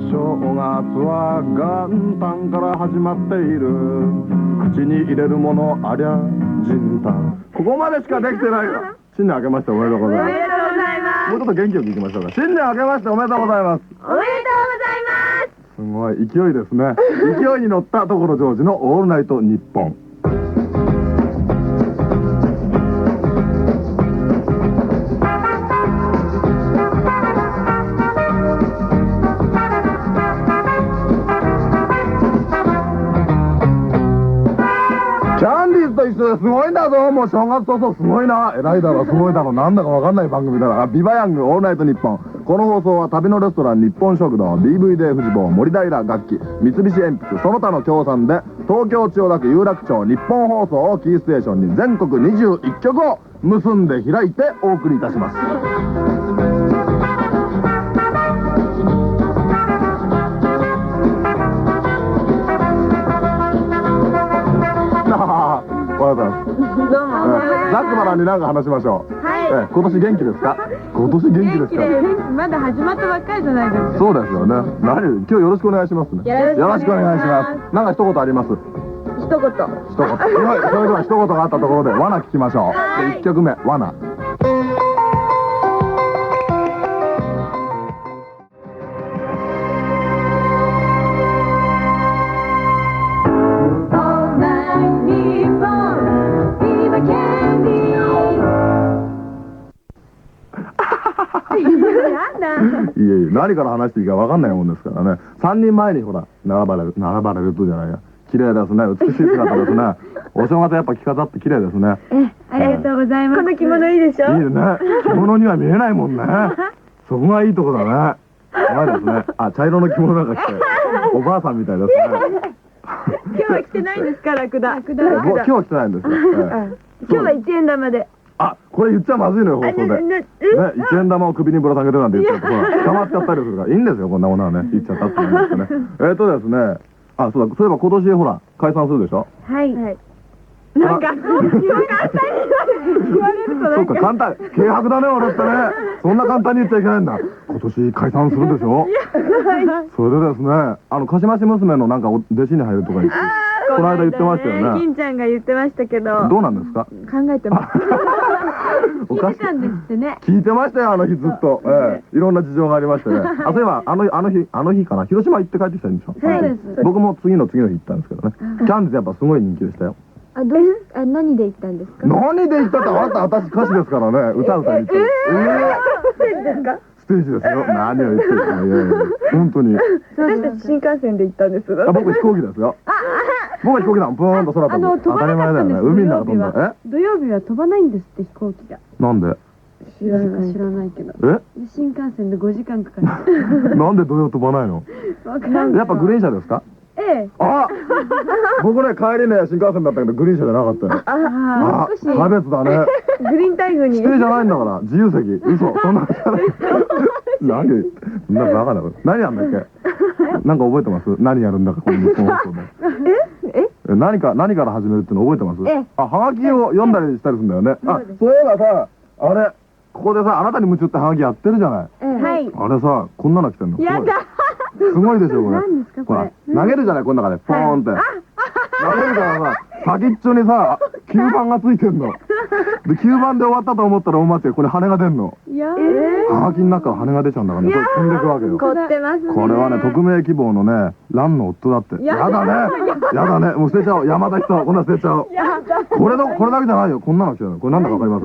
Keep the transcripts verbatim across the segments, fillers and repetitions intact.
正月は元旦から始まっている。口に入れるものありゃ人丹。ここまでしかできてないわ。新年明けましておめでとうございます。 おめでとうございます。 もうちょっと元気よくいきましょうか。新年明けましておめでとうございます。 おめでとうございます。 すごい勢いですね。勢いに乗った所ジョージのオールナイトニッポン。キャンディーズと一緒ですごいんだぞ。もう正月早々すごいな。偉いだろすごいだろなんだかわかんない番組だな。ビバヤングオールナイトニッポン。この放送は旅のレストラン日本食堂 ディーブイディー 富士坊森平楽器三菱鉛筆その他の協賛で東京千代田区有楽町日本放送をキーステーションに全国にじゅういっきょくを結んで開いてお送りいたします。おはようございます。 どうも。 ざっくばらんに何か話しましょう。 はい。 え今年元気ですか？今年元気ですか？ まだ始まったばっかりじゃないですか。 そうですよね。何今日よろしくお願いしますね。よろしくお願いします。なんか一言あります？ 一言。 一言。それでは一言があったところで罠聞きましょう。で一曲目罠。いえいえ何から話していいか分かんないもんですからね。さんにんまえにほら並ばれる並ばれるとじゃないや綺麗ですね美しい姿ですね。お正月やっぱ着飾って綺麗ですね。 えありがとうございます。この着物いいでしょ。 いいね。着物には見えないもんね。そこがいいとこだね。怖いですね。あ茶色の着物なんか着ておばあさんみたいですね。 今日は着てないんですかラクダ。ラクダ。 今日は着てないんですよ。 今日はいちえん玉で。 あ、これ言っちゃまずいのよ、放送で。ね、一円玉を首にぶら下げてなんて言っちゃって、ほら、捕まっちゃったりするから、いいんですよ、こんなものはね。言っちゃったって言うんですよね。えっとですね、あ、そうだ、そういえば今年ほら、解散するでしょ？ はい。なんか、簡単に言われるとなんか。 そうか、簡単、軽薄だね、俺ってね。そんな簡単に言っちゃいけないんだ。今年解散するでしょ？それでですね、あの、かしまし娘のなんか弟子に入るとか言って。この間言ってましたよね。 金ちゃんが言ってましたけど。 どうなんですか？ 考えてます。聞いてたんですってね。 聞いてましたよあの日ずっと。ええ、いろんな事情がありましてね。あ、そういえばあのあの日あの日かな広島行って帰ってきたんでしょ。 そうです。 僕も次の次の日行ったんですけどね。キャンディーズやっぱすごい人気でしたよ。 あ、どうあ何で行ったんですか？ 何で行ったってあなた私歌手ですからね。歌歌いに行った。ええですか？ ステージですよ。何を言ってるの。いやいや本当に。 私たち新幹線で行ったんです。 あ、僕飛行機ですよ。僕は飛行機だもん。プーンと空飛ぶ。当たり前だよね。海の中飛んだ。え？ 土曜日は飛ばないんですって飛行機が。 なんで？ 知らない知らないけど。 え？ 新幹線でごじかんかかる。 なんで土曜飛ばないの？やっぱグリーン車ですか？ ええ。 あ、僕ね帰りね新幹線だったけどグリーン車じゃなかったよ。 ああ、少し差別だね。 グリーンタイムに。 指定じゃないんだから自由席。嘘、そんなじゃない。何？そんなバカだ。何やんだっけ？なんか覚えてます？何やるんだかこの日本放送で。え？え？何か何から始めるっての覚えてます？ え？ あ、はがきを読んだりしたりするんだよね。あ、そういえばさ、あれここでさあなたに夢中ってはがきやってるじゃない。 はい。 あれさこんなの来てんの。 やだ。 すごいでしょこれ。 何ですかこれ。 投げるじゃないこの中でポーンって。投げるからさ先っちょにさきゅうばんがついてんの。できゅうばんで終わったと思ったらお待ちこれ羽が出んの。 いや。 はがきの中羽が出ちゃうんだからね。これ飛んでくわけよ。 凝ってますね。 これはね匿名希望のね蘭の夫だって。やだね。やだね。もう捨てちゃおう。山田人こんな捨てちゃおう。これのこれだけじゃないよ。こんなの来てるの。これなんだかわかります？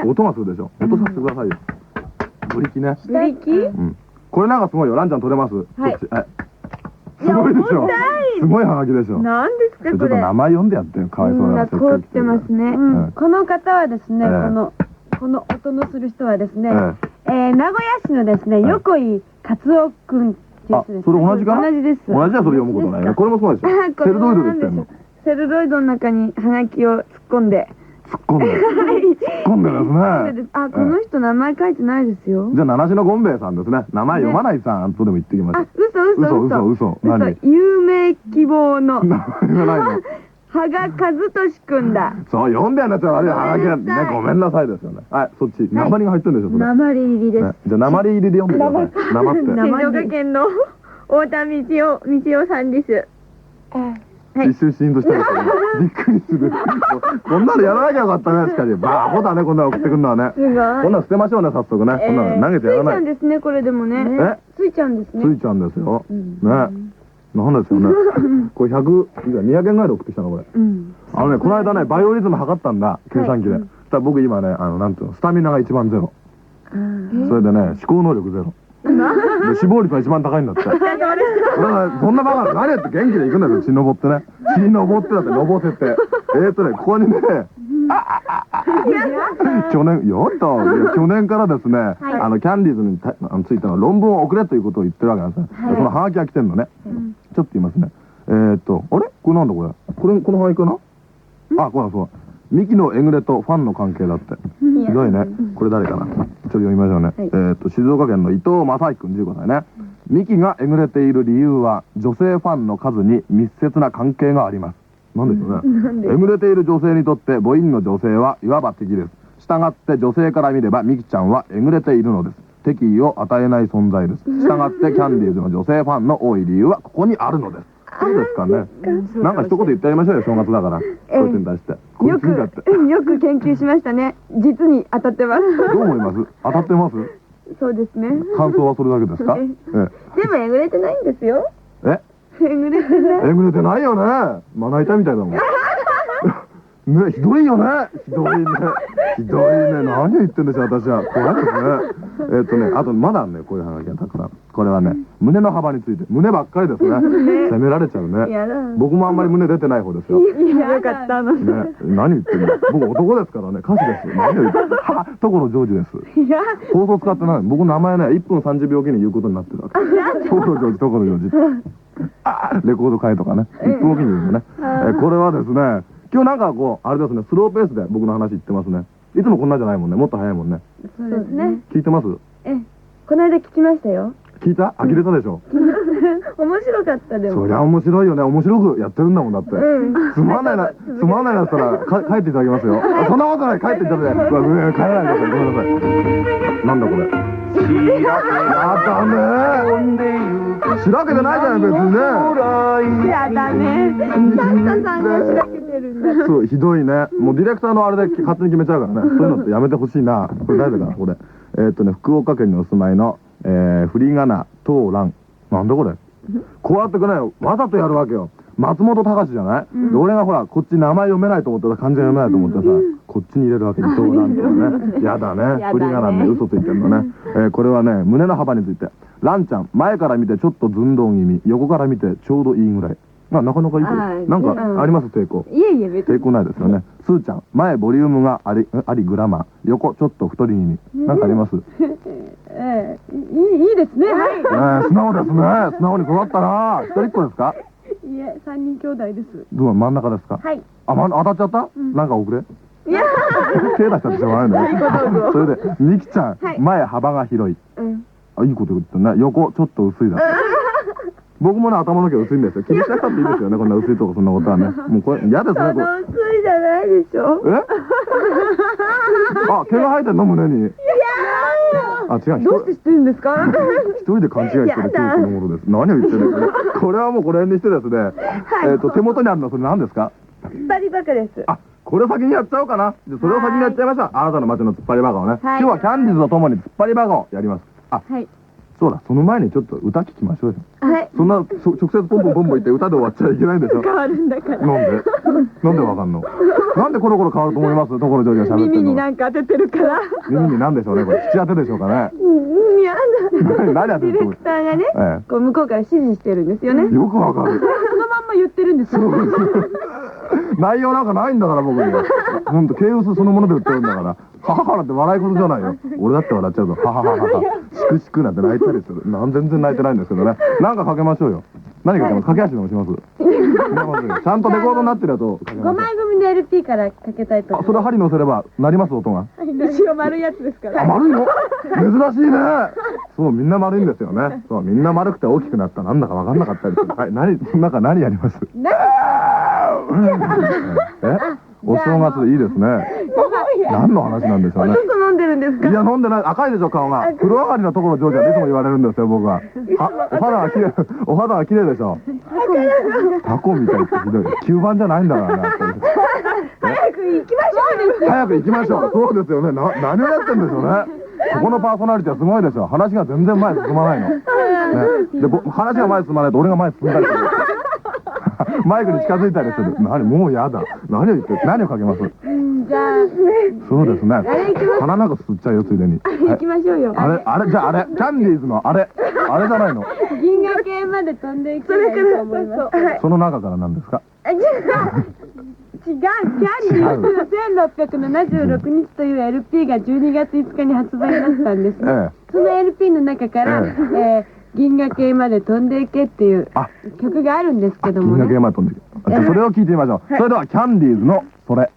音がするでしょ。音させてくださいよ。ブリキね。 ブリキ？ うん。これなんかすごいよ。ランちゃん取れます？ はい。 すごいでしょ。すごいハガキでしょ。 なんですかこれ。 ちょっと名前読んでやってよ。かわいそうな。 凍ってますね。この方はですね、このこの音のする人はですね、え名古屋市のですね横井勝夫くんってやつです。 それ同じか？ 同じです。 同じはそれ読むことないね。これもそうでしょ。セルロイドで言ってんの。 セルロイドの中にハガキを突っ込んで。 突っ込んで。突っ込んでですね。 あ、この人名前書いてないですよ。 じゃあ七種のゴンベイさんですね。名前読まないさんとでも言ってきます。 あ、嘘嘘嘘嘘嘘。何？ 有名希望の。 名前がないの。 羽賀和俊くんだ。 そう読んでやんなっちゃう。あれはがきねごめんなさいですよね。はいそっち鉛が入ってるんでしょそれ。 鉛入りです。 じゃあ鉛入りで読んでください。鉛って。 静岡県の太田道夫道夫さんです。はい一瞬シーンとしたんですけど、びっくりする。こんなのやらなきゃよかったね、しかし。バーホだね、こんなの送ってくるのはね。 すごい。 こんなの捨てましょうね、早速ね。こんなの投げてやらついちゃない。 んですね、これでもね。 えついちゃんですね。 ついちゃうんですよ。ね。なんですよね。これひゃく、いやにひゃくえんぐらいで送ってきたの、これ。あのね、この間ね、バイオリズム測ったんだ、計算機で。そしたら僕今ね、あの、なんていうの、スタミナが一番ゼロ。それでね、思考能力ゼロ。で死亡率が一番高いんだって。だからそんなバカ何やって元気で行くんだよ、血登ってね。血登ってだって登せて。えーっとね、ここにね、去年、やった去年からですね、あの、キャンディーズにたあのついての論文を送れということを言ってるわけなんですよ。でこのハガキが来てんのね。ちょっと言いますね。えーっと、あれこれなんだこれ。これ、このハガキかなあ、これそう。ミキのエグレとファンの関係だって。ひどいね。これ誰かな。ちょっと読みましょうね。えっと、静岡県の伊藤正明君じゅうごさいね。ミキがえぐれている理由は、女性ファンの数に密接な関係があります。なんでしょうね。えぐれている女性にとって母音の女性はいわば敵です。したがって女性から見ればミキちゃんはえぐれているのです。敵意を与えない存在です。したがってキャンディーズの女性ファンの多い理由はここにあるのです。そうですかね。なんか一言言ってやりましょうよ、正月だから。こいつに対して。 よく、よく研究しましたね。実に当たってます。 どう思います？当たってます？ そうですね。 感想はそれだけですか？えでもえぐれてないんですよ。 え？ えぐれてない。 えぐれてないよね。まな板みたいだもん。ね、ひどいよね。ひどいね。ひどいね。何を言ってんでしょう、私は。怖いですね。えっとね、あとまだね、こういう話がたくさん。これはね、胸の幅について。胸ばっかりですね。責められちゃうね。僕もあんまり胸出てない方ですよ。 よかったの。 ね、何言ってんの。僕男ですからね、歌手です。何を言ってんの。はっ、所ジョージです。放送使ってない。僕名前ね、いっぷんさんじゅうびょうおきに言うことになってるわけ。所ジョージ、所ジョージ。あレコード会とかね。いっぷんおきに言うのね。え、これはですね、今日なんかこう、あれですね、スローペースで僕の話言ってますね。いつもこんなじゃないもんね。もっと早いもんね。 そうですね。 聞いてます？ え、この間聞きましたよ。 聞いた？呆れたでしょ。 面白かったでも。 そりゃ面白いよね。面白くやってるんだもんだって。つまんないな、つまんないなったらか帰っていただきますよ。そんなことない。帰っていただいて。帰らないでください。ごめんなさい。なんだこれ。やだね。しらけてないじゃない別にね。 やだね。サンタさんがしらけてるんだ。 そうひどいね。もうディレクターのあれで勝手に決めちゃうからね。そういうのってやめてほしいな。これ誰だかなこれ。えっとね福岡県にお住まいの振り仮名東蘭。なんだこれ。こうやってくねわざとやるわけよ。松本隆じゃない、うん、で俺がほらこっち名前読めないと思ってた漢字が読めないと思ってさ、うん、こっちに入れるわけ伊藤蘭とねやだね振り仮名で嘘ついてるのね、えー、これはね胸の幅について蘭ちゃん前から見てちょっと寸胴気味横から見てちょうどいいぐらいまあなかなかいいですなんかあります抵抗いえいえ別に抵抗ないですよねすーちゃん前ボリュームがありありグラマー横ちょっと太り気味なんかありますええいいいいですねはい素直ですね素直に育ったな一人っ子ですかいえ、三人兄弟です。 どう真ん中ですか。 はい。 あ、ま、当たっちゃった。なんか遅れ。いや。手出しちゃってしょうがないね。それで、みきちゃん、前幅が広い。あ、いいこと言ってね。横ちょっと薄いだ。僕もね、頭の毛薄いんですよ。気にしなくたっていいですよね。こんな薄いとこそんなことはね。もうこれ嫌ですね。これ。 薄いじゃないでしょ。え？ あ、毛が生えてるの胸に。いやあ、違う。 どうして知ってるんですか？ 一人で勘違いしてるケーキのものです。何を言ってるのこれ。これはもうこれにしてですね。えっと手元にあるのはそれ何ですか？ 突っ張りバカです。 あ、これを先にやっちゃおうかな。でそれを先にやっちゃいました。あなたの街の突っ張りバカをね。今日はキャンディーズとともに突っ張りバカをやります。あ、はい。そうだ、その前にちょっと歌聞きましょうよ。はい。そんな直接ポンポンポンポン言って歌で終わっちゃいけないんでしょ。 変わるんだから。 なんで？なんでわかんの？なんでコロコロ変わると思います？所ジョージが喋ってるの。 耳になんか当ててるから。 耳になんでしょうね。これ口当てでしょうかね。 うん、やだ。 何やってるディレクターがね、こう向こうから指示してるんですよね。 よくわかる。 そのまんま言ってるんですよ。 内容なんかないんだから僕には。ほんとケイウスそのもので売ってるんだから。はははなんて笑い事じゃないよ。俺だって笑っちゃうぞ。ははははは。しくしくなんて泣いたりする。なん全然泣いてないんですけどね。なんかかけましょうよ。何かけます？駆け足でもします。ちゃんとレコードになってるやつをかけます。 ごまい組の エルピー からかけたいと思います。 あ、それ針乗せれば鳴ります音が。 後ろ丸いやつですから。 あ、丸いの？珍しいね。そうみんな丸いんですよね。そうみんな丸くて大きくなったなんだかわかんなかったりする。はい、何その中何やります？え？お正月いいですね。何の話なんでしょうね。 お肉飲んでるんですか？ いや飲んでない、赤いでしょ顔が。風呂上がりのところジョージはいつも言われるんですよ僕は。はお肌が綺麗、お肌が綺麗でしょ。タコみたいってひどい。吸盤じゃないんだからね。 早く行きましょう。 早く行きましょう。そうですよね。な何をやってんでしょうね。ここのパーソナリティはすごいですよ。話が全然前に進まないの。ね、でぼ話が前に進まないと俺が前に進んだりする。マイクに近づいたりする。何もうやだ。何を言って何をかけます。 じゃあそうですね。鼻なんか吸っちゃうよついでに。 行きましょうよ。 あれあれじゃああれキャンディーズのあれあれじゃないの。 銀河系まで飛んでいけばいいと思います。 その中からなんですか。 違う、キャンディーズのせんろっぴゃくななじゅうろくにちという エルピー がじゅうにがついつかに発売になったんですね。 ええ、 その エルピー の中から、 ええー銀河系まで飛んでいけっていうあ曲があるんですけども銀河系ね。 まで飛んでいけ。じゃあそれを聞いてみましょう。それではキャンディーズのそれ。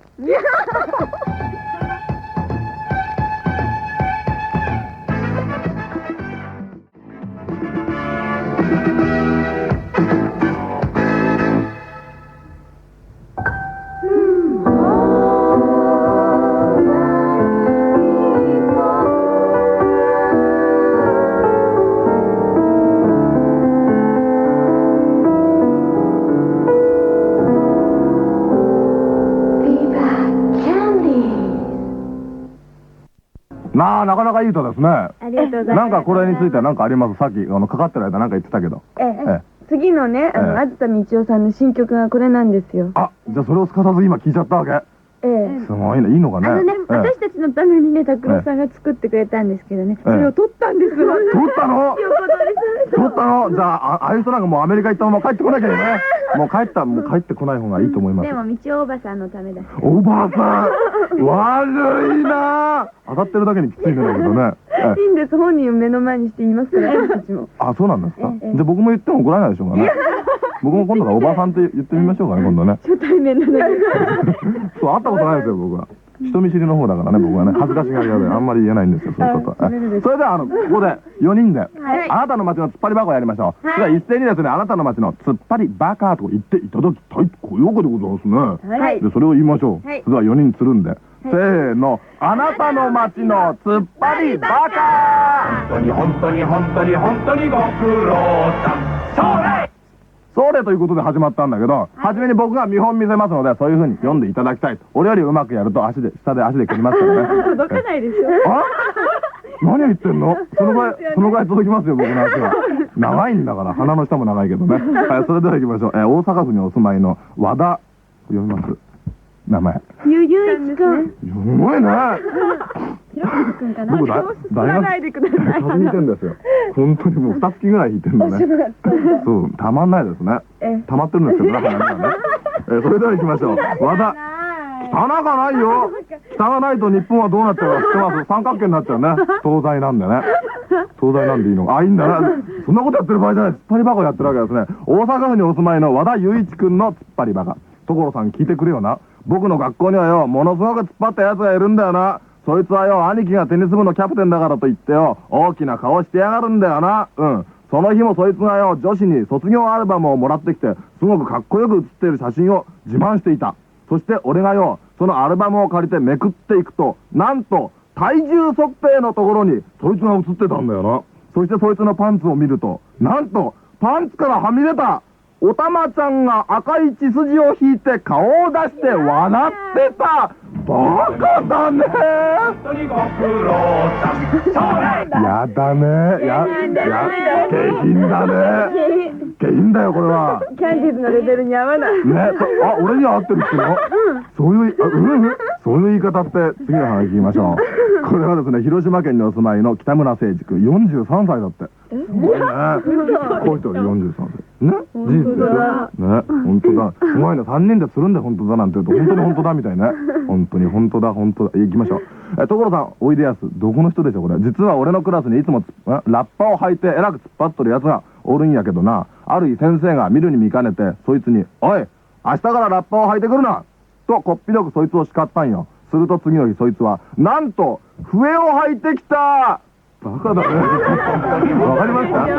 なあなかなかいい歌ですね。 ありがとうございます。 なんかこれについては何かあります。さっきあのかかってる間なんか言ってたけど。 ええ、次のね、あええの、あずさみちおさんの新曲がこれなんですよ。 あ、じゃあそれをすかさず今聞いちゃったわけ。 ええ。 すごいね、いいのかね。 あのね、 ええ私たちのためにね、拓郎さんが作ってくれたんですけどね、それを撮ったんですよ。 撮ったの？ 横取りされ撮ったの？じゃあ、あああいう人なんかもうアメリカ行ったまま帰ってこなきゃいいね。もう帰った、もう帰ってこない方がいいと思いますで。も、みちおおばさんのためだ。 おばさん、悪いな。当たってるだけにきついんだけどね。ええいいんです、本人を目の前にして言いますから、私たちも。 あ、そうなんですか。 ええじゃあ僕も言っても怒らないでしょうかね。僕も今度からおばさんって言ってみましょうかね、今度ね。 初対面なのに。 そう、会ったことないですよ、僕は。人見知りの方だからね、僕はね、恥ずかしがり屋で、あんまり言えないんですよ、そういうことは。 あそれでですそれでは、あの、ここでよにんで、 はいあなたの街の突っ張り箱をやりましょう。それでは一斉にですね、あなたの街の突っ張りバカと言っていただきたいというわけでございますね。 はい。 で、それを言いましょう。 はいそれではよにんつるんで、せーの、あなたの街の突っ張りバカ。 本当に本当に本当に本当にご苦労さん。それそれということで始まったんだけど、初めに僕が見本見せますので、そういう風に読んでいただきたいと。俺よりうまくやると足で、下で足で切りますからね。 届かないでしょ。 あ何を言ってんの？そのぐらい、そのぐらい届きますよ、僕の足は。長いんだから、鼻の下も長いけどね。はい、それでは行きましょう。えー大阪府にお住まいの和田、読みます。名前。 ゆゆいちくん。 すごいね。 ひろきくんかな。 僕だ、大学、 ないでください。 風邪ひいてんですよ。本当にもう二月ぐらい引いてんのね。そう、たまんないですね。 え溜まってるんですけど、中にはね。えーそれでは行きましょう。和田。汚かないよ。汚ないと日本はどうなっちゃうか知ってます。三角形になっちゃうね。東西なんでね。東西なんでいいの。あ、いいんだな。そんなことやってる場合じゃない。突っ張り箱やってるわけですね。大阪府にお住まいの和田雄一くんの突っ張り箱。所さん聞いてくれよな。僕の学校にはよ、ものすごく突っ張った奴がいるんだよな。そいつはよ、兄貴がテニス部のキャプテンだからと言ってよ、大きな顔してやがるんだよな。うん。その日もそいつがよ、女子に卒業アルバムをもらってきて、すごくかっこよく写っている写真を自慢していた。そして俺がよ、そのアルバムを借りてめくっていくと、なんと、体重測定のところに、そいつが写ってたんだよな。そしてそいつのパンツを見ると、なんと、パンツからはみ出た、おたまちゃんが赤い血筋を引いて顔を出して笑ってた。バカだね。 本当にご苦労さん。それやだね。や、や、下品だね。下品だよ、これは。 キャンディーズのレベルに合わない。 ね、そあ、俺には合ってるっての？そういう、あ、うん、そういう言い方って次の話聞きましょう。これはですね、広島県にお住まいの北村誠司君、よんじゅうさんさいだって。すごいね。こういう人がよんじゅうさんさい。ね、事実ですよ。ね、本当だ。すごいね、さんにんでつるんで本当だなんて言うと、本当に本当だみたいね。本当に本当だ、本当だ。行きましょう。え、所さん、おいでやす、どこの人でしょう、これ。実は俺のクラスにいつもつ、ラッパを履いてえらく突っ張っとるやつがおるんやけどな。ある日先生が見るに見かねて、そいつに、おい、明日からラッパを履いてくるなと、こっぴどくそいつを叱ったんよ。すると次の日そいつは、なんと、笛を履いてきた。バカだね。わかりました？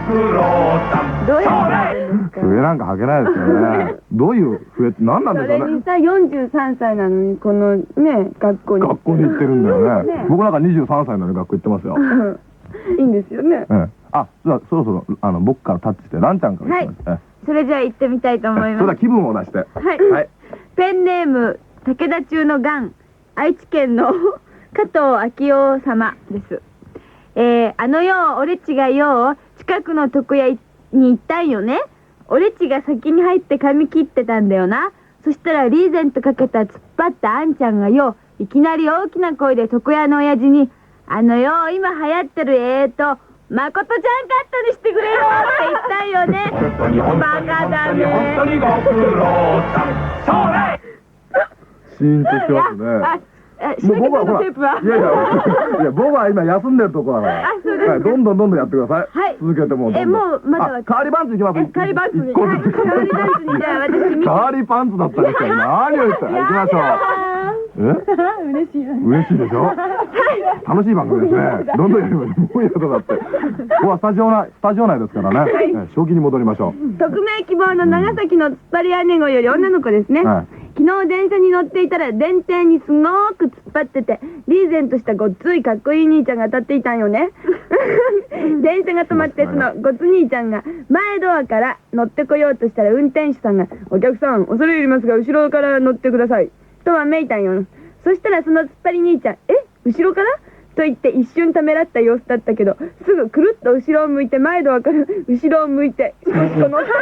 苦労さんどうやってやるんですか？ 笛なんか吐けないですよね。どういう笛って何なんでそしょうね。 れにさ、よんじゅうさんさいなのに、このね、学校に。 学校に行ってるんだよねね。 僕なんかにじゅうさんさいなのに学校行ってますよ。 うんいいんですよね。 ええ、あ、じゃあそろそろあの僕からタッチしてランちゃんから行きます。えそれじゃあ行ってみたいと思います。 えそれでは気分を出して。 はい。 はい。 ペンネーム、武田中のガン、愛知県の加藤昭夫様です。えー、あのよ、俺っちがよ、近くの床屋に行ったんよね。俺っちが先に入って髪切ってたんだよな。そしたらリーゼントかけた突っ張ったあんちゃんがよ、いきなり大きな声で床屋の親父に、あのよ、今流行ってるえーと、まことちゃんカットにしてくれよって言ったんよね。 本当に本バ当にカだ本当に本当ね。 にご苦労さんそれシーンとしてますね。 あ、あ、 もうしのぎ僕はほら、 さんのテープは。 いやいや、いや僕は今休んでるところだから。 あそうですかはい、どんどんどんどんやってください。 はい続けてもうどんどん。 えもうまだあカーリーパンツいきます。 えカーリーパンツに一個ずつはいカーリーパンツにじゃあ私見てカーリーパンツだったんですから何を言って。はい行きましょう。え？ 嬉しいわ。 嬉しいでしょ。楽しい番組ですね。どんどんやりましょう。もうやだだって。ここはスタジオ内スタジオ内ですからね。え正気に戻りましょう。 匿名希望の長崎の突っ張り姉子より女の子ですね、 はい昨日電車に乗っていたら電停にすごーく突っ張っててリーゼントしたごっついかっこいい兄ちゃんが当たっていたんよね電車が止まってそのごつ兄ちゃんが前ドアから乗ってこようとしたら運転手さんが「お客さん恐れ入りますが後ろから乗ってください」とはめいたんよ。そしたらその突っ張り兄ちゃん「え後ろから?」と言って一瞬ためらった様子だったけどすぐくるっと後ろを向いて前ドアから後ろを向いてシコシコ乗った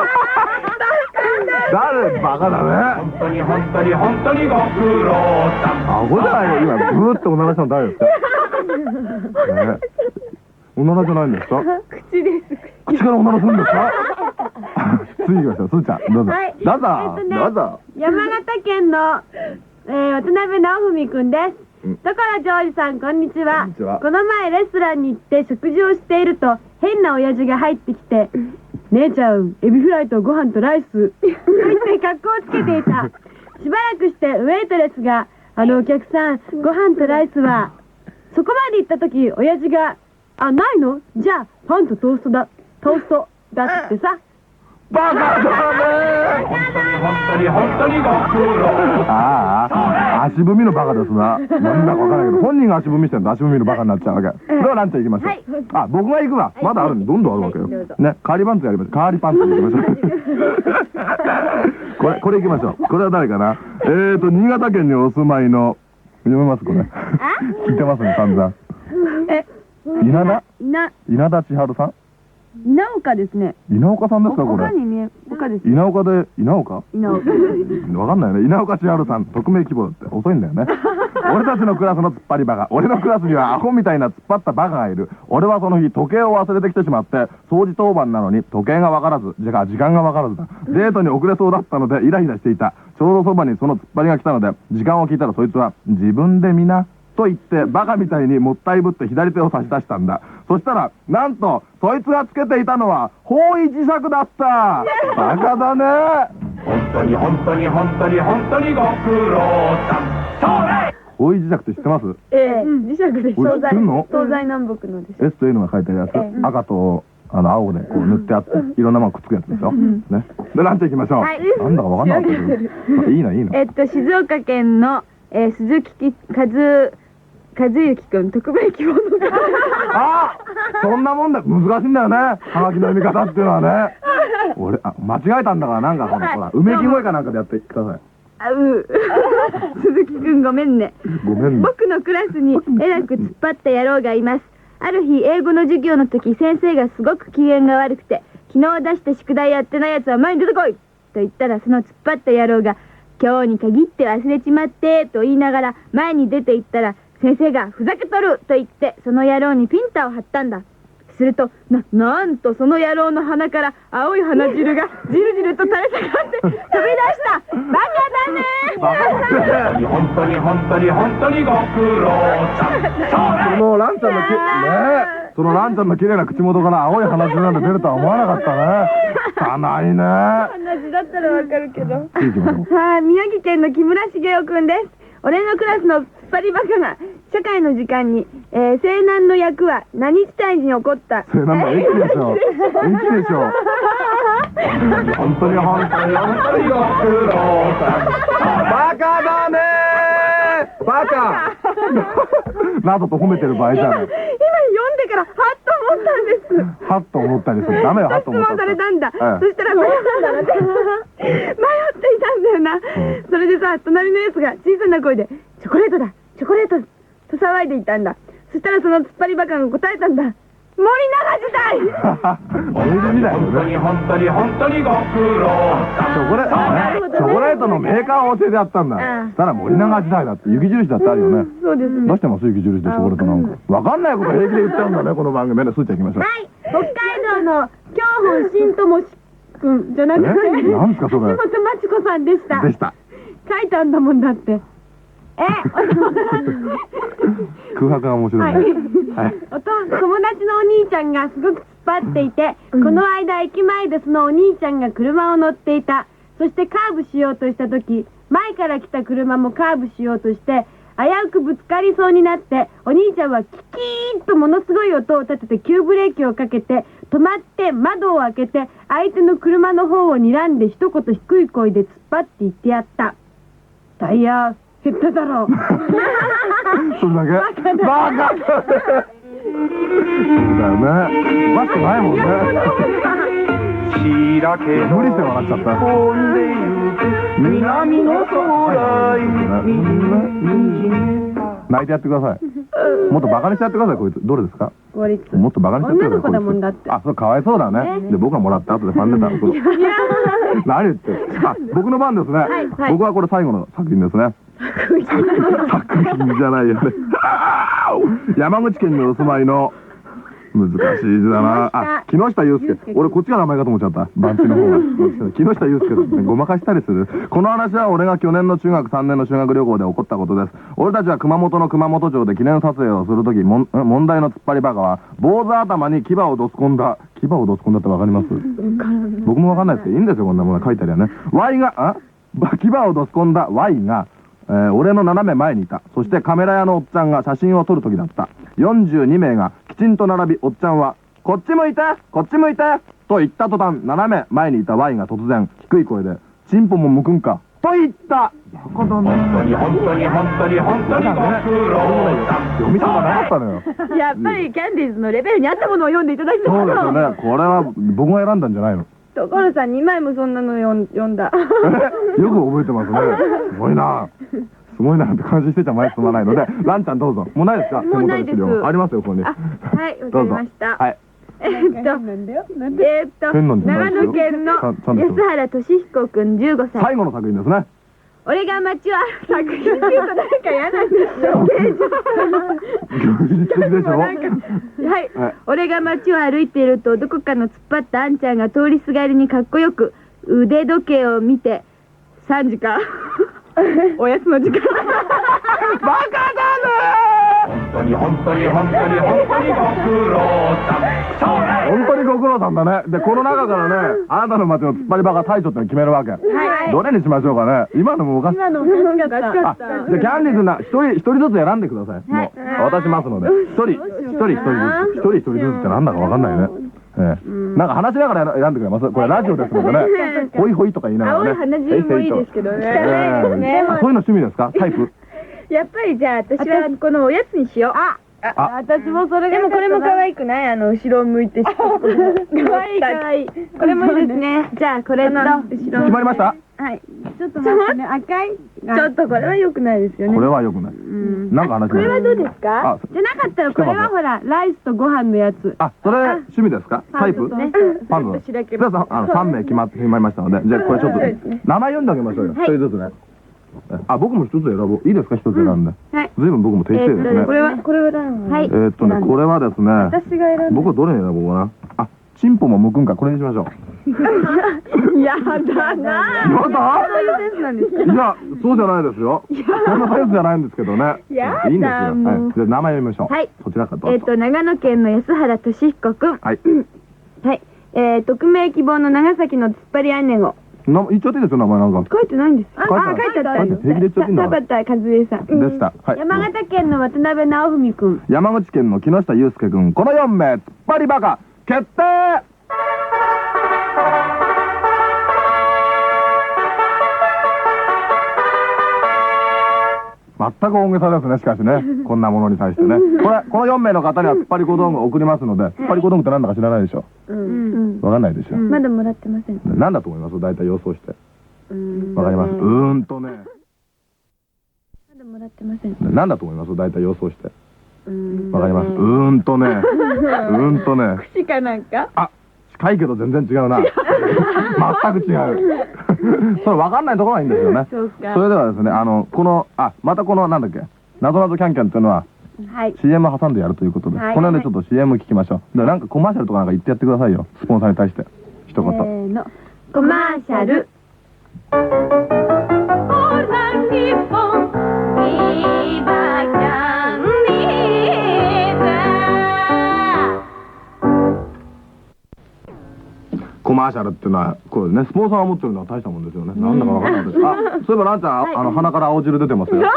誰バカだね。 本当に本当に本当にご苦労さんアホじゃないよ。今ブーっておならしたの誰ですか。ねおならじゃないんですか。 口です口からおならするんですか。次行きましょう。すーちゃんどうぞ。 はいどうぞえっとねどうぞ。 山形県の、えー、渡辺直文くんです。 うん所ジョージさん、こんにちは。 こんにちはこの前レストランに行って食事をしていると変な親父が入ってきて「姉ちゃんエビフライとご飯とライス」と言って格好をつけていた。しばらくしてウェイトレスが「あのお客さんご飯とライスは」そこまで行った時親父が「あないのじゃあパンとトーストだトーストだ」ってさ。 バカだね。 本当に本当に本当にご苦労ああ、足踏みのバカですな。なんだかわからないけど、本人が足踏みしてると足踏みのバカになっちゃうわけ。ではランちゃん行きましょう。 はいあ、僕が行くわ。まだあるんで、どんどんあるわけよ。 はいどうぞね、カーリーパンツやりましょう。カーリーパンツで行きましょう。これ、これ行きましょう。これは誰かな。えーと、新潟県にお住まいの、読めますこれ。聞いてますね、散々。 え稲田稲稲田千春さん稲岡ですね。 稲岡さんですかこれ他。に見え岡です。 稲岡で、稲岡稲岡。 わかんないよね。稲岡千春さん、匿名希望だって。遅いんだよね。俺たちのクラスの突っ張りバカ。俺のクラスにはアホみたいな突っ張ったバカがいる。俺はその日、時計を忘れてきてしまって、掃除当番なのに時計がわからず、じゃあ時間がわからずだ。デートに遅れそうだったので、イライラしていた。ちょうどそばにその突っ張りが来たので、時間を聞いたらそいつは、自分で見な。と言ってバカみたいにもったいぶって左手を差し出したんだ。そしたらなんとそいつがつけていたのは方位磁石だった。バカだね。 本当に本当に本当に本当にご苦労さんそれ方位磁石って知ってます？ ええ磁石です。 これ知ってんの？ 東西南北のです。 S と N が書いてあるやつ、 ええ赤とあの青でこう塗ってあっていろんなものくっつくやつですよ、ね、でランチ行きましょう、 はいなんだかわかんなかったけどいいのいいの。 えっと静岡県の、えー、鈴木和和之くん特命希望のあそんなもんだ。難しいんだよねはがきの読み方っていうのはね。俺あ間違えたんだからなんかこのほらうめき声かなんかでやってください。 あう鈴木くんごめんね。 ごめんね。 僕のクラスにえらく突っ張った野郎がいます。ある日英語の授業の時先生がすごく機嫌が悪くて昨日出して宿題やってないやつは前に出てこいと言ったらその突っ張った野郎が今日に限って忘れちまってと言いながら前に出て行ったら先生がふざけとると言ってその野郎にピンタを張ったんだ。するとな、なんとその野郎の鼻から青い鼻汁がじるじると垂れ下がって飛び出したバカだねバカだね。 本当に本当に本当にご苦労さんそれそのランちゃんのきねえそのランちゃんの綺麗な口元から青い鼻血なんて出るとは思わなかったね。汚いね。 同じだったらわかるけど次行きましょう。 はい、宮城県の木村茂雄くんです。俺のクラスのフぱりバカが社会の時間に、えー、西南の役は何地帯に起こった？ それなんだ、駅でしょ。駅でしょ。本当に本当に本当にご苦労さん。バカだねーバカなどと褒めてる場合じゃない。 今読んでからはっと思ったんです。 はっと思ったりする。ダメよ、はっと質思った問されたんだ、 ええそしたら迷ったんだ迷っていたんだよな、 んそれでさ、隣のやつが小さな声でチョコレートだチョコレートと騒いでいたんだ。そしたらその突っ張りバカが答えたんだ。森永時代親父みたい本当になね。 本当に本当にご苦労さん。 チョコレートね。チョコレートのメーカーを教えてやったんだ。 ああそしたら森永時代だって雪印だってあるよね。 そうですね。 どうしてます雪印でチョコレートなんか。わかんないこと平気で言っちゃうんだね、この番組で。スーちゃん行きましょう。 はい、北海道の京本新友くんじゃなくて、 えなんですかそれ。 藤本真知子さんでした。 でした。 書いたんだもんだって。え、 空白が面白いね。はい。 おと友達のお兄ちゃんがすごく突っ張っていて、この間駅前でそのお兄ちゃんが車を乗っていた。そしてカーブしようとした時、前から来た車もカーブしようとして危うくぶつかりそうになって、お兄ちゃんはキキーンとものすごい音を立てて急ブレーキをかけて止まって窓を開けて相手の車の方を睨んで一言低い声で突っ張って言ってやった。タイヤ減っただろう。 それだけ。バカ。そうだよね。バカないもんね。 しらけの無理して笑っちゃった。 飛んでゆく南の空に泣いてやってください。もっとバカにしてやってください。こいつどれですか？ 効率。 もっとバカにしてやってください。 女の子だもんだってこいつあ、それかわいそうだね。で僕がもらった後でファンレター送る。何言ってる。あ、僕の番ですね。 はい僕はこれ最後の作品ですね。作品じゃないよね。山口県にお住まいの難しい字だなあ、木下祐介。俺こっちが名前かと思っちゃった。番地の方が木下祐介ですね。ごまかしたりする。この話は俺が去年の中学さんねんの修学旅行で起こったことです。俺たちは熊本の熊本城で記念撮影をするとき、もん問題の突っ張りバカは坊主頭に牙をどつこんだ。牙をどつこんだってわかります？僕もわかんないですけどいいんですよ、こんなもの書いてあるよね。Y があ牙をどつこんだ Y がえー、俺の斜め前にいた。そしてカメラ屋のおっちゃんが写真を撮る時だった。よんじゅうにめいがきちんと並び、おっちゃんはこっち向いてこっち向いてと言った途端、斜め前にいた Y が突然低い声でチンポも向くんかと言った。バカだね。 本当に本当に本当に本当にご苦労さん。 読み方なかったのよ。 やっぱりキャンディーズのレベルに合ったものを読んでいただいてそうですよね。これは僕が選んだんじゃないの。 所さんにまいもそんなの読ん読んだ。 よく覚えてますね。すごいな。すごいなって感心してちゃ前進まないので、ランちゃんどうぞ。もうないですか？ もうないです。 手元に資料ありますよ、ここに。 あ、はい、わかりました。 はい。 えーっと、 なんだよ。なんで。 えーっと、 変なんじゃない長野県のちゃんちゃんと安原俊彦くんじゅうごさい。 最後の作品ですね。 俺が街を作品っていうとなんか嫌なんですよ。 芸術的でしょ。 はいはい、 俺が街を歩いているとどこかの突っ張ったあんちゃんが通りすがりにかっこよく腕時計を見てさんじかおやつの時間。 バカだ本当に本当に本当に本当にご苦労さん。それ本当にご苦労さんだね。で、この中からね、あなたの街の突っ張りバカ隊長ってのを決めるわけ。 はいどれにしましょうかね。今のもおかしい。 今のおかしかった。 あ、じゃあキャンディーズな、一人、一人ずつ選んでください。もう、渡しますので。一人、一人一人ずつ、一人一人ずつってなんだかわかんないね。ええ、なんか話しながら選んでくれます。これラジオですのでね。ホイホイとか言いながらね。 青い鼻血もいいですけどね。 ええあそういうの趣味ですか？タイプ？ やっぱりじゃあ私はこのおやつにしよう。あ、 あ、 私もそれがでもこれも可愛くない？あの後ろを向いて。可愛い可愛い。これもいいですね。じゃあこれの後ろ。 決まりました？ はい。 ちょっと待ってね、赤い。 ちょっとこれは良くないですよね。 これは良くない。なんか話しこれはどうですか？ あ、 じゃなかったらこれはほらライスとご飯のやつ。 あ、それ趣味ですか？タイプ？ ねパンダ。 白けじゃああの三名決まって決まりましたので、じゃあこれちょっと名前読んであげましょうよ。一人ずつね。あ、僕も一つ選ぼう。いいですか？一つ選んで。 はい。 ずいぶん僕も手一手ですね。 これはこれははい。 えーっとね、これはですね。 私が選んだ。 僕はどれに選ぼうかな。あ、チンポも向くんか。これにしましょう。 やだな。 やだ？ そういうセンスなんですか？ いや、そうじゃないですよ。そんなサイズじゃないんですけどね。 やだいいんですよ。 もうはい。じゃあ名前読みましょう。 はい。 そちらからどうぞ。 えっと長野県の安原俊彦くん。 はい。 はい。えー、匿名希望の長崎の突っ張り姉子な言っちゃっていいですよ、名前なんか。 書いてないんです。 あ、 書いてあ、書いてあった書いて平気で言っちゃっていいんだ田畑和恵さん。 でした。はい。 山形県の渡辺直文くん。 山口県の木下祐介君、このよん名、突っ張りバカ、決定。全く大げさですね、しかしね。こんなものに対してね。これ、このよん名の方には突っ張り小道具を送りますので、突っ張り小道具って何だか知らないでしょ。 う。 うんん。 わかんないでしょ。 まだもらってません。 何だと思います？大体予想して。 うん。 わかります。うーんとね。 まだもらってません。 何だと思います？大体予想して。 うん。 わかります。うーんとね。うーんとね。 串かなんか。 あ、近いけど全然違うな。全く違う。それ分かんないところがいいんですよね。 そうか。 それではですね、あの、この、あ、またこの、なんだっけ、なぞなぞキャンキャンっていうのは、 はい。 シーエム 挟んでやるということで、 はいこの辺でちょっと シーエム 聞きましょう。で、なんかコマーシャルとかなんか言ってやってくださいよ。スポンサーに対して。一せ言。 ーの。 コマーシャル。 コマーシャルっていうのは、これね、スポンサーが持ってるのは大したもんですよね。なんだかわかんないです。あ、そういえば、なんちゃん、あの、鼻から青汁出てますよ。や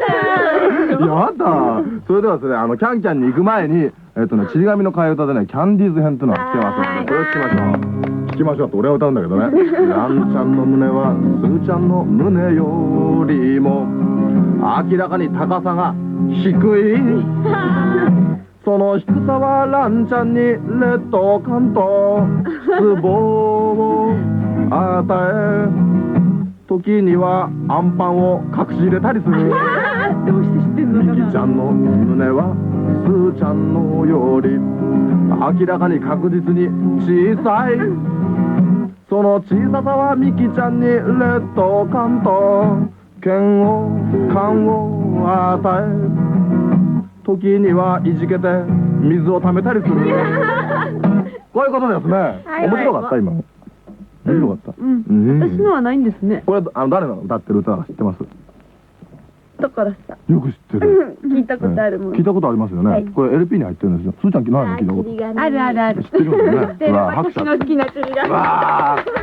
だ。それではですね、あの、キャンキャンに行く前に、えっとね、ちり紙の替え歌でね、キャンディーズ編っていうのが来てますので、これを聞きましょう。聞きましょうって俺は歌うんだけどね。ランちゃんの胸は、スーちゃんの胸よりも、明らかに高さが低い。その低さはランちゃんに劣等感と失望を与え、時にはアンパンを隠し入れたりする。 どうして知ってんのかな。 ミキちゃんの胸はスーちゃんのより明らかに確実に小さい。その小ささはミキちゃんに劣等感と嫌悪感を与え、時にはいじけて水を溜めたりする。こういうことですね。 はい面白かった今。面白かった。 うん。 うん私のはないんですね。 これあの誰の歌ってる歌か知ってます？ 所さよく知ってる。 ん。聞いたことあるもん。 聞いたことありますよね。これ エルピー に入ってるんですよ。すーちゃん何の聞いたこと？ あるあるある。 知ってるよね。 知ってる。 うわ拍手。 私の好きな釣りが。 わあ。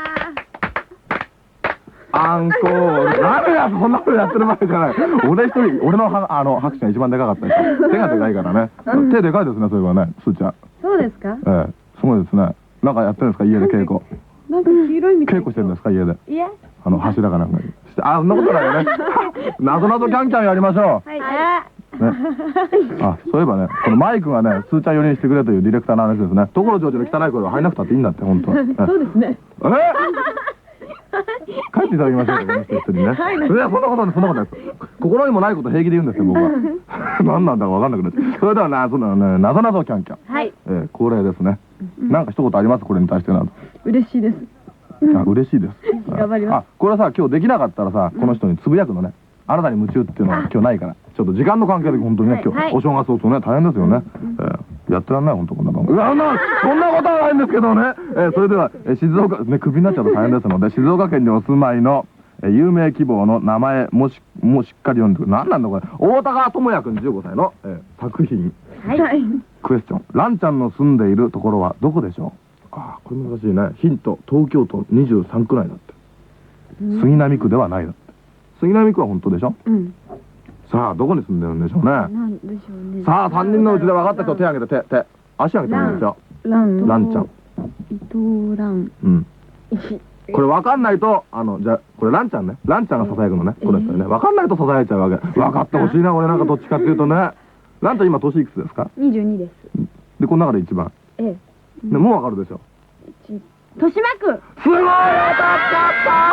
アンコール。何やそんなことやってる場合じゃない。俺一人、俺のはあの拍手が一番でかかったです。手がでかいからね。手でかいですね、そういえばね、すーちゃん。 そうですか。 ええ、すごいですね。なんかやってるんですか、家で稽古。 なんか黄色いみたい。 稽古してるんですか、家で。 いや。 あの柱かなんかに。あ、そんなことないよね。なぞなぞキャンキャンやりましょはい。 う。ね。あ、そういえばね、このマイクがね、すーちゃん寄りにしてくれというディレクターの話ですね。所ジョージの汚い声は入んなくたっていいんだって、本当は。 そうですね。 え帰っていただきましょうか、この人一人ね。いや、そんなことない、そんなことないです。心にもないこと平気で言うんですよ、僕は。何なんだかわかんなくなっちゃう。それではなぞなね、なぞなぞキャンキャン。 はい。 えー、恒例ですね。なんか一言ありますこれに対してなど。 嬉しいです。 あ、嬉しいです。 頑張りますあ、これさ、今日できなかったらさ、この人につぶやくのね。あなたに夢中っていうのは今日ないから。ちょっと時間の関係で本当にね、今日、お正月早々ね、大変ですよね。えーやってらんない、本当こんな番組。うわ、な、そんなことはないんですけどね。えーそれでは、えー静岡、ね、クビになっちゃうと大変ですので、静岡県にお住まいの、えー有名希望の名前、もし、もうしっかり読んでくる。何なんだこれ。大高智也君じゅうごさいの、えー作品。 はい。 クエスチョン。ランちゃんの住んでいるところはどこでしょう？ああ、これ難しいね。ヒント、東京都にじゅうさん区内だって。杉並区ではないだって。杉並区は本当でしょ？ うん。 さあ、どこに住んでるんでしょうね。 なんでしょうね。 さあ、さんにんのうちで分かった人手挙げて、手、手。足上げてもいいですよ。 ラン。 ランちゃん。 伊藤ラン。 うん。これ分かんないと、あの、じゃあ、これランちゃんね。ランちゃんがささやくのね。この人にね。分かんないとささやいちゃうわけ。分かってほしいな、俺なんかどっちかっていうとね。ランちゃん今年いくつですか？ 二十二です。 で、この中で一番。 ええ。 でもう分かるでしょ。 豊島区。 すごい当たっちゃ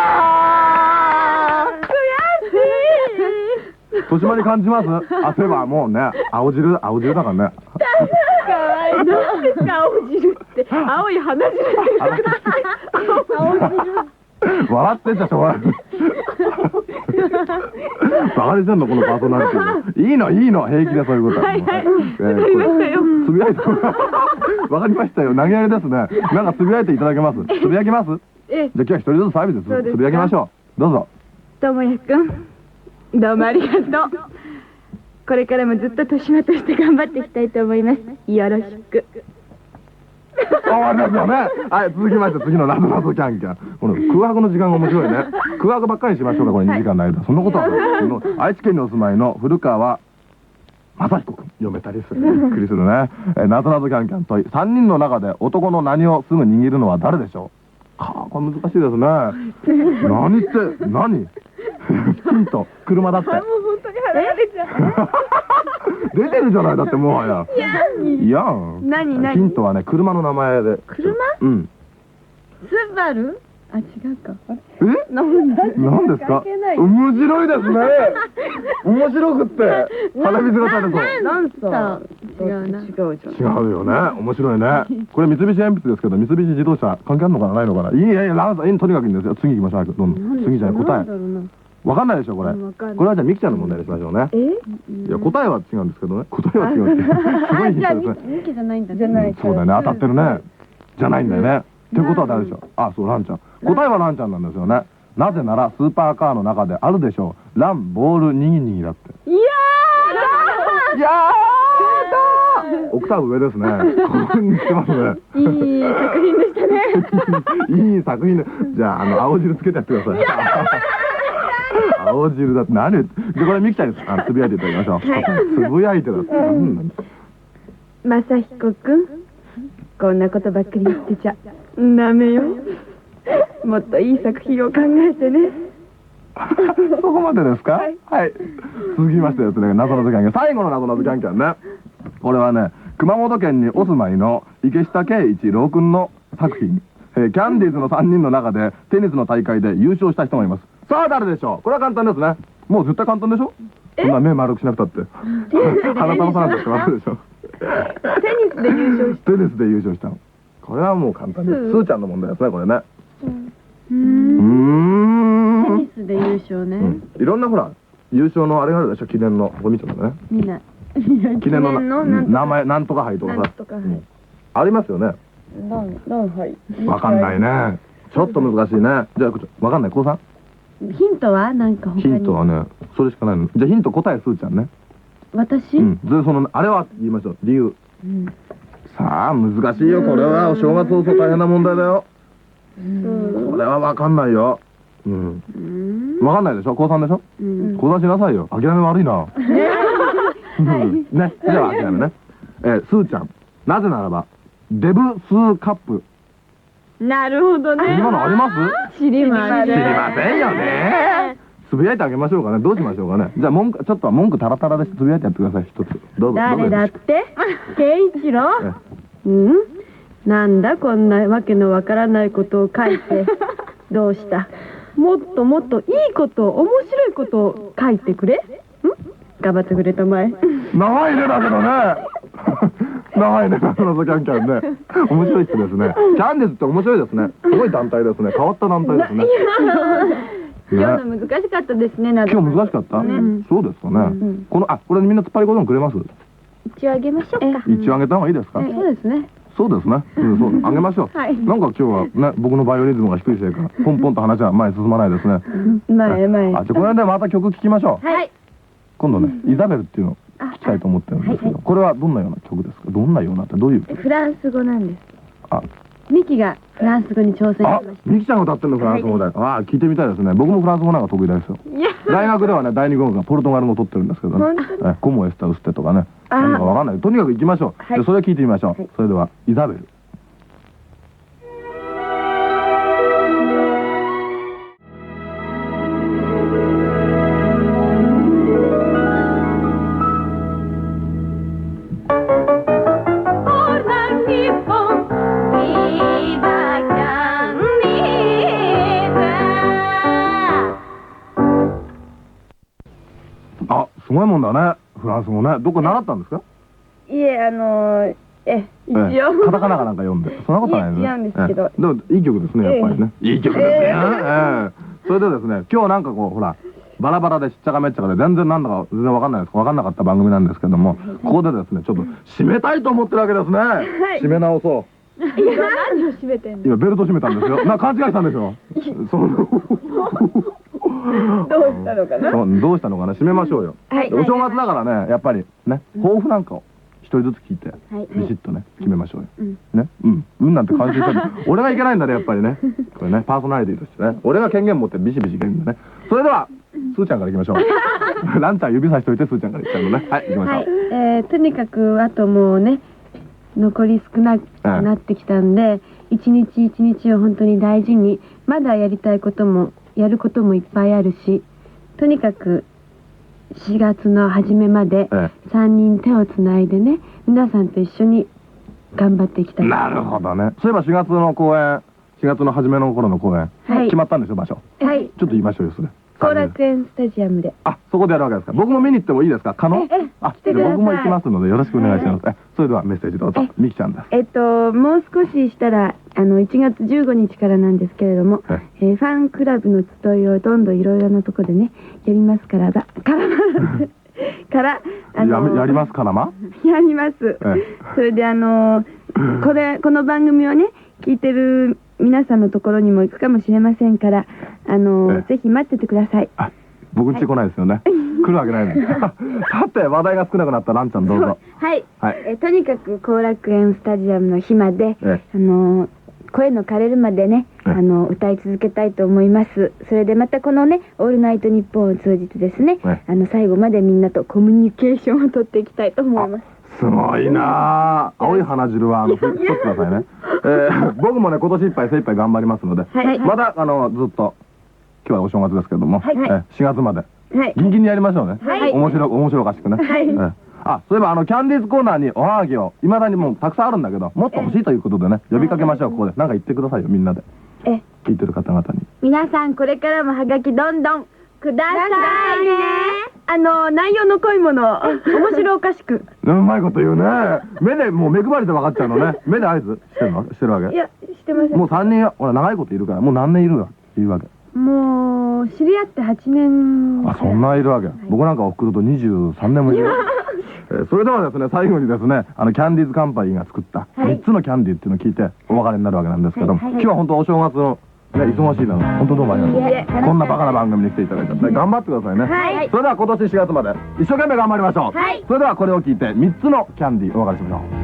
ったー！豊島に感じます？あ、そういえばもうね、青汁、青汁だからね。 かわいい。何ですか、青汁って。青い花汁って。青汁。 笑ってんじゃしょうがない。バカにしてんのこのパーソナリティ。いいのいいの平気でそういうことは。 はいはいえーわかりましたよこれつぶやいて。わかりましたよ。投げやりですね。なんかつぶやいていただけます。つぶやきます。 ええ。 じゃあ今日は一人ずつサービスそうですかつぶやきましょう。どうぞ。 ともやくん。どうもありがとう。これからもずっと豊島として頑張っていきたいと思います。よろしく。 終わりますよね。はい、続きまして次の謎謎キャンキャン。この空白の時間が面白いね。空白ばっかりしましょうか、これにじかんの間。そんなことはない。この愛知県にお住まいの古川正彦君、読めたりする。びっくりするね。え、謎謎キャンキャン問い。さんにんの中で男の何をすぐ握るのは誰でしょう。はあ、これ難しいですね。何って何？ヒント、車だって。 もう本当に腹が出ちゃう。 出てるじゃない、だってもはや。いやん。 何何ヒントはね、車の名前で。 車？ うん。 スバル？あ、違うか。あれえ？何ですか？面白いですね。面白くって鼻水が垂れそう。 なんさ、違うな。違うじゃん。 違うよね。面白いね。これ三菱鉛筆ですけど、三菱自動車関係あるのかな、ないのかな。いいえ、ランさん、とにかくいいんですよ。次行きましょう。どんどん。次じゃない、答え。わかんないでしょ、これ。これはじゃあミキちゃんの問題にしましょうね。いや、答えは違うんですけどね。答えは違うって。すごいヒントですね。 ミキじゃないんだ。じゃない。 そうだよね、当たってるね。じゃないんだよね。ってことは誰でしょう。あ、そう、ランちゃん。答えはランちゃんなんですよね。なぜならスーパーカーの中であるでしょう。ランボールにぎにぎだって。 いやいやー、オクターブ上ですね。ここに来てますね。 いい作品でしたね。 いい作品で。じゃあ、あの青汁つけてやってください。青汁だって何？でこれミキちゃんにつぶやいていただきましょう。つぶやいてだって。 まさひこくん、こんなことばっかり言ってちゃダメよ。もっといい作品を考えてね。 そこまでですか？はい。続きましてですね、謎謎キャンキャン。最後の謎謎キャンキャンね。これはね、熊本県にお住まいの池下圭一郎君の作品。えーキャンディーズのさんにんの中でテニスの大会で優勝した人がいます。さあ誰でしょう。これは簡単ですね。もう絶対簡単でしょ。そんな目丸くしなくたって鼻玉さなくたってわかるでしょ。 テニスで優勝しテニスで優勝したの。これはもう簡単です。スーちゃんの問題ですね、これね。 ううーん。 テニスで優勝ね。 うんいろんなほら優勝のあれがあるでしょ、記念の。これ見てもね、 みんな。 記念のな記念のなんとか名前なんとか杯とかさなんとか杯うんありますよね。 ラン、ランはい。 わかんないね。ちょっと難しいね。じゃあこっちわかんない、こうさん。 ヒントはなんか他に。 ヒントはね、それしかないの。じゃあヒント答えすーちゃんね。 私？ うん。でそのあれは言いましょう。理由。 うん。 さあ難しいよ、これは。お正月早々大変な問題だよ。これはわかんないよ。うん。 うん。 わかんないでしょ、こうさんでしょ。 うん。 こうさんしなさいよ。諦め悪いな。うんね、じゃあ諦めね。えー、スーちゃん。なぜならばデブスーカップ。 なるほどね。 今のあります？ 知りません。 知りませんよね。つぶやいてあげましょうかね。どうしましょうかね。じゃあ文句ちょっとは文句タラタラでつぶやいてやってください。一つ。どうぞ。 誰だっどうぞて？圭一郎？うん？なんだこんなわけのわからないことを書いて。どうした？もっともっといいこと、面白いことを書いてくれ。ん？頑張ってくれたまえ。 長いねだけどね。長いね、謎々キャンキャンね。面白い人ですね。キャンディーズって面白いですね。すごい団体ですね。変わった団体ですね。 今日の難しかったですね。 今日難しかった？そうですかね。このあこれみんな突っ張り言くれます？ 一応あげましょうか。 一応あげた方がいいですか？ そうですね。 そうですね。うんそうあげましょう。なんか今日はね僕のバイオリズムが低いせいかポンポンと話は前に進まないですね。 前前。 あじゃあこれでまた曲聴きましょう。 はい。 今度ねイザベルっていうのを聞きたいと思ってるんですけど、これはどんなような曲ですか？どんなようなってどういう？ フランス語なんです。 あミキがフランス語に挑戦あしました。 ミキちゃんが歌ってるのフランス語で、ああ聞いてみたいですね。僕もフランス語なんか得意ですよ。大学ではね第二語学がポルトガル語取ってるんですけどね、えコモエスタウステとかね何だかわかんない。とにかく行きましょう。でそれ聞いてみましょう。それではイザベル。あ、すごいもんだね。フランス語ね。どこ習ったんですか？ いえ、あのえ一ええ応カタカナかなんか読んで。そんなことないですね。 いえ違うんですけどええでもいい曲ですね、やっぱりね。いい曲ですね。ええそれでですね、今日なんかこうほらバラバラでしっちゃかめっちゃかで全然なんだか全然わかんないです。わかんなかった番組なんですけども、ここでですね、ちょっと締めたいと思ってるわけですね。締め直そう。 今何を閉めてんの？ 今ベルト締めたんですよ。な勘違いしたんでしょ。そのどうしたのかな？ そうどうしたのかな。締めましょうよ。 はい。 お正月だからね、やっぱりね、抱負なんかを一人ずつ聞いてはいビシッとね決めましょうよ、 うんね、うんうんなんて感心したら俺がいけないんだねやっぱりねこれねパーソナリティとしてね俺が権限持ってビシビシいけるんだね。それではスーちゃんからいきましょうランちゃん指さしといてスーちゃんからいっちゃうのね。はい行きましょう、 はい、えー、とにかくあともうね残り少なくなってきたんで、一日一日を本当に大事に、まだやりたいこともやることもいっぱいあるし、とにかくしがつの初めまでえさんにん手をつないでね、皆さんと一緒に頑張っていきたい。 なるほどね。そういえばしがつの公演しがつの初めの頃の公演、 はい決まったんでしょ場所。 はい、 ちょっと言いましょうよそれ。 後楽園スタジアムで。 あ、そこでやるわけですか。僕も見に行ってもいいですか。可能？あ、 来てください僕も行きますのでよろしくお願いします。え、それではメッセージどうぞ。みきちゃんです。 えっと、もう少ししたらあのいちがつじゅうごにちからなんですけれども、 ええーファンクラブの集いをどんどんいろいろなところでねやりますからばからからあのやめやりますからま。 やります。 えそれであのこれこの番組をね聞いてる皆さんのところにも行くかもしれませんから、あのえぜひ待っててください。 あ、僕んち来ないですよね。来るわけないです。さて話題が少なくなったランちゃんどうぞ。 はい、 はい。 えとにかく後楽園スタジアムの日まで、 えあの声の枯れるまでね、 えあの歌い続けたいと思います。それでまたこのね「オールナイトニッポン」を通じてですね、 えあの最後までみんなとコミュニケーションを取っていきたいと思います。 すごいなあ。青い花汁はあのふ取ってくださいね。えー、僕もね今年いっぱい精一杯頑張りますので、 はいまたあのずっと今日はお正月ですけども、 はいえーしがつまではい。 ギンギンにやりましょうね。 はい面白面白おかしくね。 はいえーあ、そういえばあのキャンディーズコーナーにおはがきをいまだにもうたくさんあるんだけど、もっと欲しいということでね呼びかけましょう。ここでなんか言ってくださいよみんなで。 え聞いてる方々に。 皆さんこれからもハガキどんどんくださいね。 あの内容の濃いもの面白おかしく。 うまいこと言うね。目でもう目配りで分かっちゃうのね。目で合図してるのしてるわけ。 いやしてません。 もうさんにんほら長いこといるからもう何年いるわっていうわけ。 もう知り合ってはちねん。 あ、そんないるわけ。僕なんか送るとにじゅうさんねんもいるよ。えーそれではですね最後にですねあのキャンディーズカンパニーが作ったみっつのキャンディーっていうのを聞いてお別れになるわけなんですけども、 はいはい今日は本当お正月のね忙しいの本当どうもありがとう。 いえこんなバカな番組に来ていただいて頑張ってくださいね。 はいそれでは今年しがつまで一生懸命頑張りましょう。 はいそれではこれを聞いてみっつのキャンディーお別れしましょう。